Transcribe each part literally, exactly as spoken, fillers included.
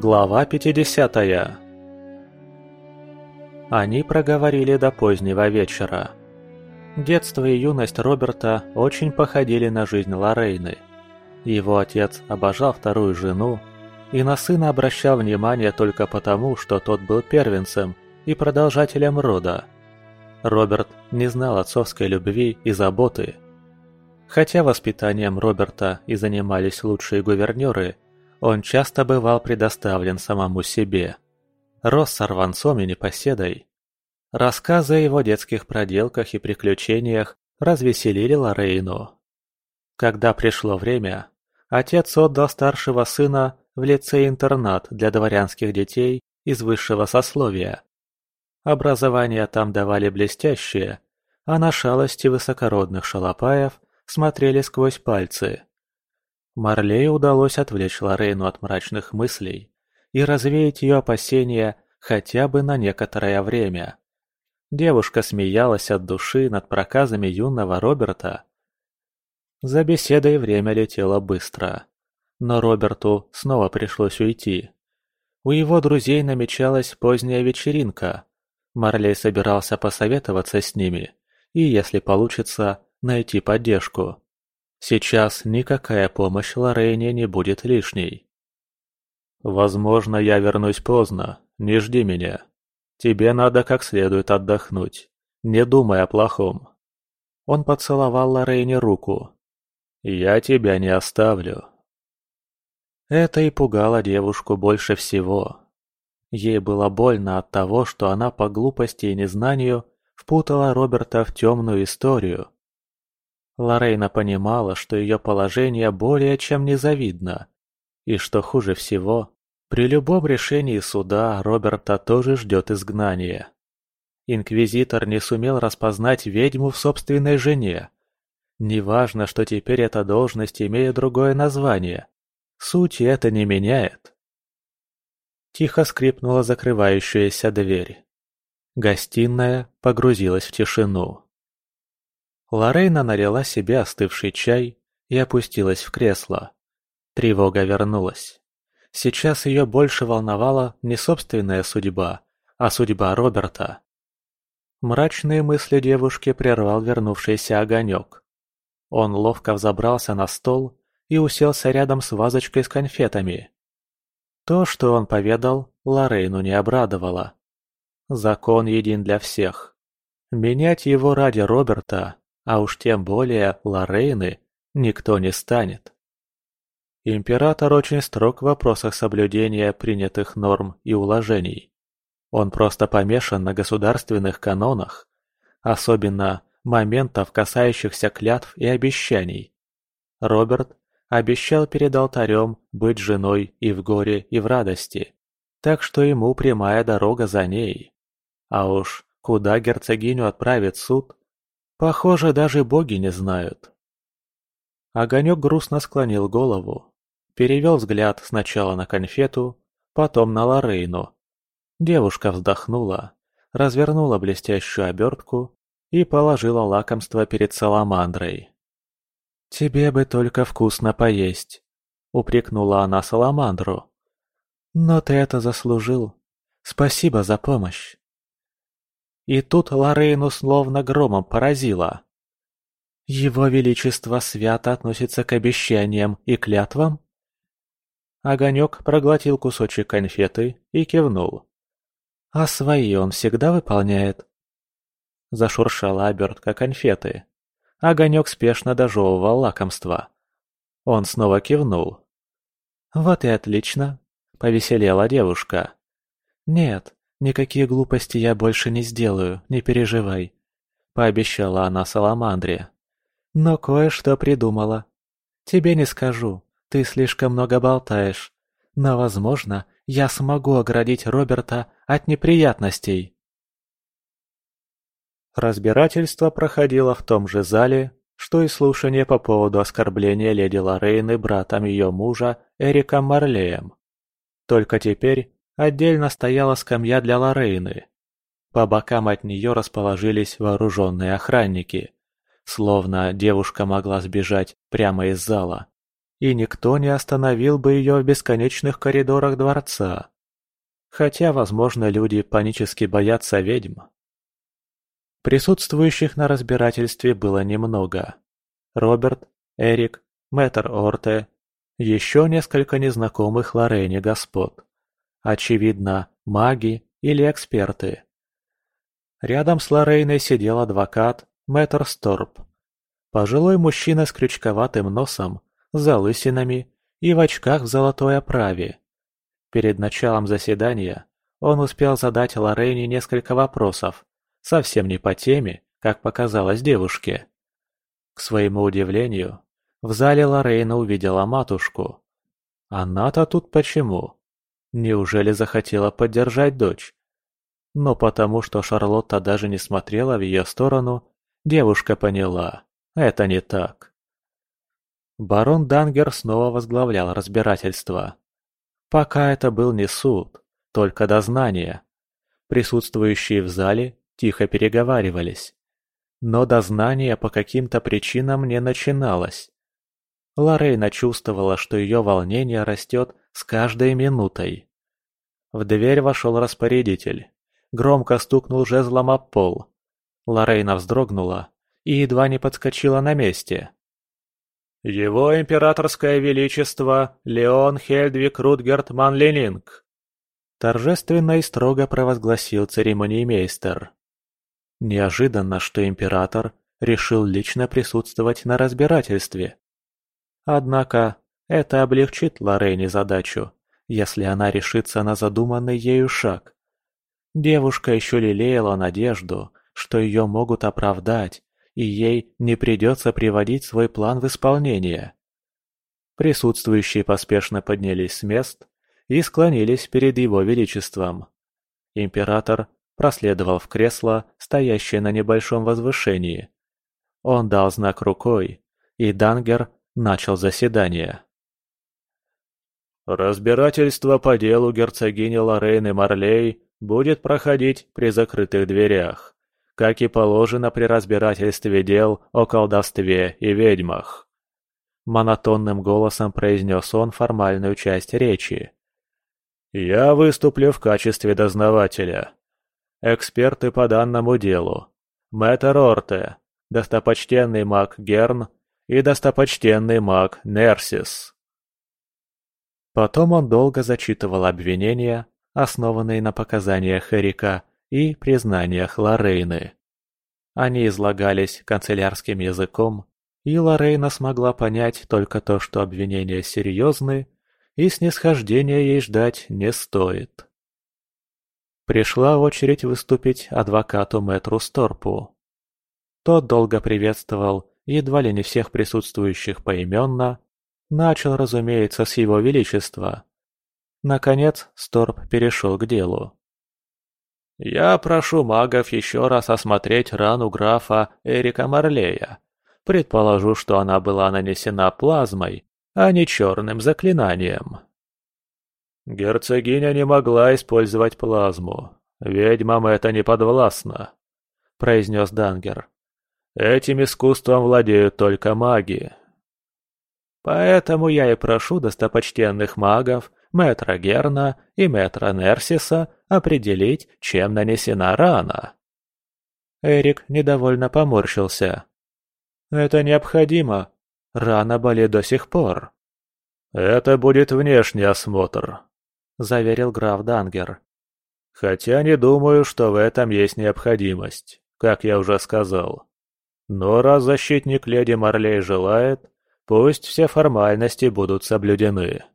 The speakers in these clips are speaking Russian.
Глава пятидесятая. Они проговорили до позднего вечера. Детство и юность Роберта очень походили на жизнь Лоррейны. Его отец обожал вторую жену и на сына обращал внимание только потому, что тот был первенцем и продолжателем рода. Роберт не знал отцовской любви и заботы. Хотя воспитанием Роберта и занимались лучшие гувернёры, он часто бывал предоставлен самому себе. Рос сорванцом и непоседой. Рассказы о его детских проделках и приключениях развеселили Лоррейну. Когда пришло время, отец отдал старшего сына в лицей-интернат для дворянских детей из высшего сословия. Образование там давали блестящее, а на шалости высокородных шалопаев смотрели сквозь пальцы. Марлею удалось отвлечь Лоррейну от мрачных мыслей и развеять ее опасения хотя бы на некоторое время. Девушка смеялась от души над проказами юного Роберта. За беседой время летело быстро, но Роберту снова пришлось уйти. У его друзей намечалась поздняя вечеринка. Марлей собирался посоветоваться с ними и, если получится, найти поддержку. Сейчас никакая помощь Лоррейне не будет лишней. «Возможно, я вернусь поздно, не жди меня. Тебе надо как следует отдохнуть, не думай о плохом». Он поцеловал Лоррейне руку. «Я тебя не оставлю». Это и пугало девушку больше всего. Ей было больно от того, что она по глупости и незнанию впутала Роберта в темную историю. Лоррейна понимала, что ее положение более чем незавидно, и что хуже всего, при любом решении суда Роберта тоже ждет изгнание. Инквизитор не сумел распознать ведьму в собственной жене. Неважно, что теперь эта должность имеет другое название, сути это не меняет. Тихо скрипнула закрывающаяся дверь. Гостиная погрузилась в тишину. Лоррейна налила себе остывший чай и опустилась в кресло. Тревога вернулась. Сейчас ее больше волновала не собственная судьба, а судьба Роберта. Мрачные мысли девушки прервал вернувшийся огонек. Он ловко взобрался на стол и уселся рядом с вазочкой с конфетами. То, что он поведал, Лоррейну не обрадовало. Закон един для всех. Менять его ради Роберта, а уж тем более Лоррейны, никто не станет. Император очень строг в вопросах соблюдения принятых норм и уложений. Он просто помешан на государственных канонах, особенно моментов, касающихся клятв и обещаний. Роберт обещал перед алтарем быть женой и в горе, и в радости, так что ему прямая дорога за ней. А уж куда герцогиню отправит суд, похоже, даже боги не знают. Огонек грустно склонил голову, перевел взгляд сначала на конфету, потом на Лоррейну. Девушка вздохнула, развернула блестящую обертку и положила лакомство перед Саламандрой. «Тебе бы только вкусно поесть», — упрекнула она Саламандру. «Но ты это заслужил. Спасибо за помощь». И тут Лоррейну словно громом поразило. «Его Величество свято относится к обещаниям и клятвам?» Огонек проглотил кусочек конфеты и кивнул. «А свои он всегда выполняет?» Зашуршала обертка конфеты. Огонек спешно дожевывал лакомство. Он снова кивнул. «Вот и отлично», — повеселела девушка. «Нет, никакие глупости я больше не сделаю, не переживай», — пообещала она Саламандре. «Но кое-что придумала. Тебе не скажу, ты слишком много болтаешь, но, возможно, я смогу оградить Роберта от неприятностей». Разбирательство проходило в том же зале, что и слушание по поводу оскорбления леди Лоррейны братом ее мужа Эриком Марлеем. Только теперь отдельно стояла скамья для Лоррейны. По бокам от нее расположились вооруженные охранники, словно девушка могла сбежать прямо из зала. и никто не остановил бы ее в бесконечных коридорах дворца. Хотя, возможно, люди панически боятся ведьм. Присутствующих на разбирательстве было немного. Роберт, Эрик, мэтр Орте, еще несколько незнакомых Лорейне господ. Очевидно, маги или эксперты. Рядом с Лорейной сидел адвокат мэтр Сторп. Пожилой мужчина с крючковатым носом, с залысинами и в очках в золотой оправе. Перед началом заседания он успел задать Лорейне несколько вопросов, совсем не по теме, как показалось девушке. К своему удивлению, в зале Лорейна увидела матушку. Она-то тут почему? Неужели захотела поддержать дочь? Но потому что Шарлотта даже не смотрела в ее сторону, девушка поняла – это не так. Барон Дангер снова возглавлял разбирательство. Пока это был не суд, только дознание. Присутствующие в зале тихо переговаривались. Но дознание по каким-то причинам не начиналось. Лорейна чувствовала, что ее волнение растет с каждой минутой. В дверь вошел распорядитель. Громко стукнул жезлом об пол. Лорейна вздрогнула и едва не подскочила на месте. «Его императорское величество Леон Хельдвиг Рутгерт Манлининг!» Торжественно и строго провозгласил церемониймейстер. Неожиданно, что император решил лично присутствовать на разбирательстве. Однако это облегчит Лорейне задачу, если она решится на задуманный ею шаг. Девушка еще лелеяла надежду, что ее могут оправдать, и ей не придется приводить свой план в исполнение. Присутствующие поспешно поднялись с мест и склонились перед его величеством. Император проследовал в кресло, стоящее на небольшом возвышении. Он дал знак рукой, и Дангер начал заседание. «Разбирательство по делу герцогини Лорейны Марлей будет проходить при закрытых дверях, как и положено при разбирательстве дел о колдовстве и ведьмах», — монотонным голосом произнес он формальную часть речи. «Я выступлю в качестве дознавателя. Эксперты по данному делу. Мэтр Орте, достопочтенный маг Герн и достопочтенный маг Нерсис». Потом он долго зачитывал обвинения, основанные на показаниях Эрика и признаниях Лорейны. Они излагались канцелярским языком, и Лорейна смогла понять только то, что обвинения серьезны, и снисхождения ей ждать не стоит. Пришла очередь выступить адвокату мэтру Сторпу. Тот долго приветствовал едва ли не всех присутствующих поименно, начал, разумеется, с его величества. Наконец Сторп перешел к делу. «Я прошу магов еще раз осмотреть рану графа Эрика Марлея. Предположу, что она была нанесена плазмой, а не черным заклинанием». «Герцогиня не могла использовать плазму. Ведьмам это не подвластно», — произнес Дангер. «Этим искусством владеют только маги». «Поэтому я и прошу достопочтенных магов, мэтра Герна и мэтра Нерсиса, определить, чем нанесена рана». Эрик недовольно поморщился. «Это необходимо. Рана болит до сих пор». «Это будет внешний осмотр», — заверил граф Дангер. «Хотя не думаю, что в этом есть необходимость, как я уже сказал. Но раз защитник леди Марлей желает, пусть все формальности будут соблюдены».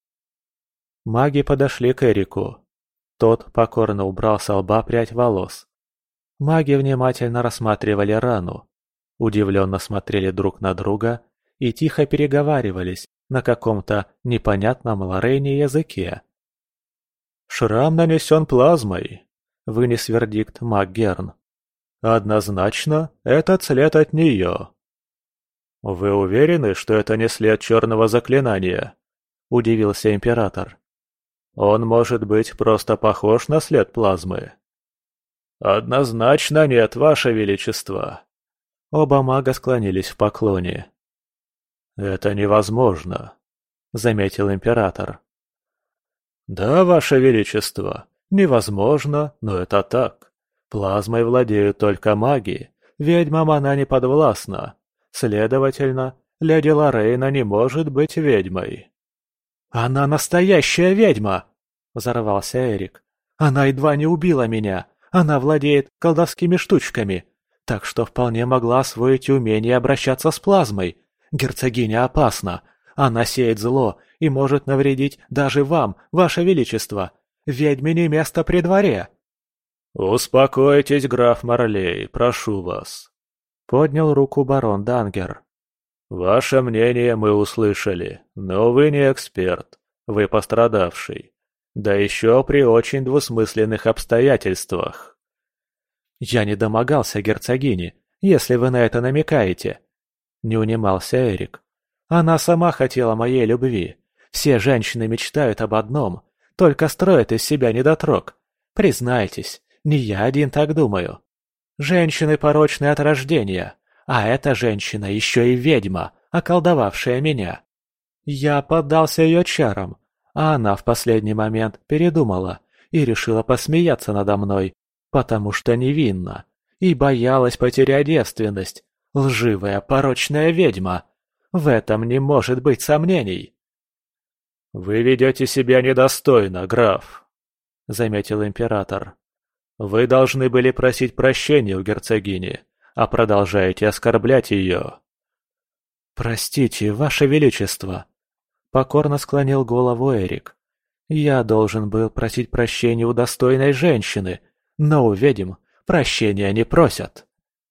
Маги подошли к Эрику. Тот покорно убрал со лба прядь волос. Маги внимательно рассматривали рану, удивленно смотрели друг на друга и тихо переговаривались на каком-то непонятном Лорейне языке. «Шрам нанесен плазмой», — вынес вердикт маг Герн. «Однозначно, это след от нее». «Вы уверены, что это не след черного заклинания?» – удивился император. «Он может быть просто похож на след плазмы». «Однозначно нет, ваше величество». Оба мага склонились в поклоне. «Это невозможно», — заметил император. «Да, Ваше Величество, невозможно, но это так. Плазмой владеют только маги, ведьмам она не подвластна. Следовательно, леди Лорейна не может быть ведьмой». «Она настоящая ведьма!» — взорвался Эрик. «Она едва не убила меня. Она владеет колдовскими штучками, так что вполне могла освоить умение обращаться с плазмой. Герцогиня опасна. Она сеет зло и может навредить даже вам, Ваше Величество. Ведьме не место при дворе». «Успокойтесь, граф Марлей, прошу вас», — поднял руку барон Дангер. «Ваше мнение мы услышали, но вы не эксперт, вы пострадавший, да еще при очень двусмысленных обстоятельствах». «Я не домогался герцогини, если вы на это намекаете», — не унимался Эрик. «Она сама хотела моей любви. Все женщины мечтают об одном, только строят из себя недотрог. Признайтесь, не я один так думаю. Женщины порочны от рождения, а эта женщина еще и ведьма, околдовавшая меня. Я поддался ее чарам, а она в последний момент передумала и решила посмеяться надо мной, потому что невинна, и боялась потерять девственность. Лживая, порочная ведьма. В этом не может быть сомнений». «Вы ведете себя недостойно, граф», — заметил император. «Вы должны были просить прощения у герцогини, а продолжаете оскорблять ее». «Простите, Ваше Величество», — покорно склонил голову Эрик. «Я должен был просить прощения у достойной женщины, но у ведьм прощения не просят».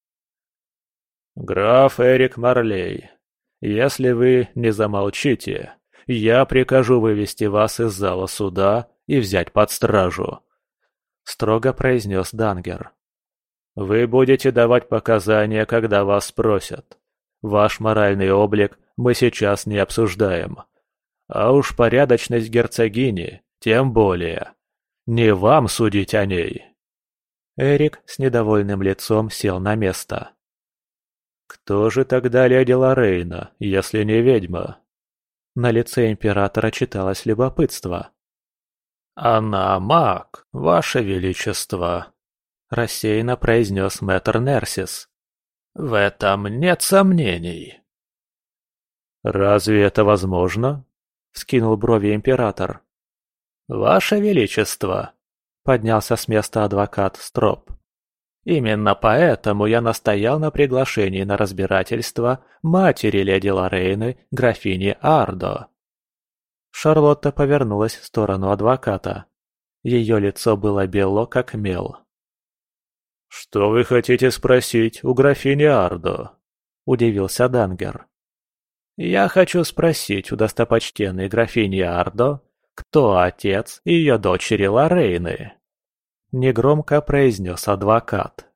«Граф Эрик Марлей, если вы не замолчите, я прикажу вывести вас из зала суда и взять под стражу», — строго произнес Дангер. «Вы будете давать показания, когда вас спросят. Ваш моральный облик мы сейчас не обсуждаем. А уж порядочность герцогини тем более. Не вам судить о ней». Эрик с недовольным лицом сел на место. «Кто же тогда леди Лорейна, если не ведьма?» На лице императора читалось любопытство. «Она маг, Ваше Величество», — рассеянно произнес мэтр Нерсис. «В этом нет сомнений». «Разве это возможно?» — вскинул брови император. «Ваше Величество», — поднялся с места адвокат Строп. «Именно поэтому я настоял на приглашении на разбирательство матери леди Лорейны, графини Ардо». Шарлотта повернулась в сторону адвоката. Ее лицо было бело, как мел. «Что вы хотите спросить у графини Ардо?» – удивился Дангер. «Я хочу спросить у достопочтенной графини Ардо, кто отец ее дочери Лорейны?» Негромко произнес адвокат.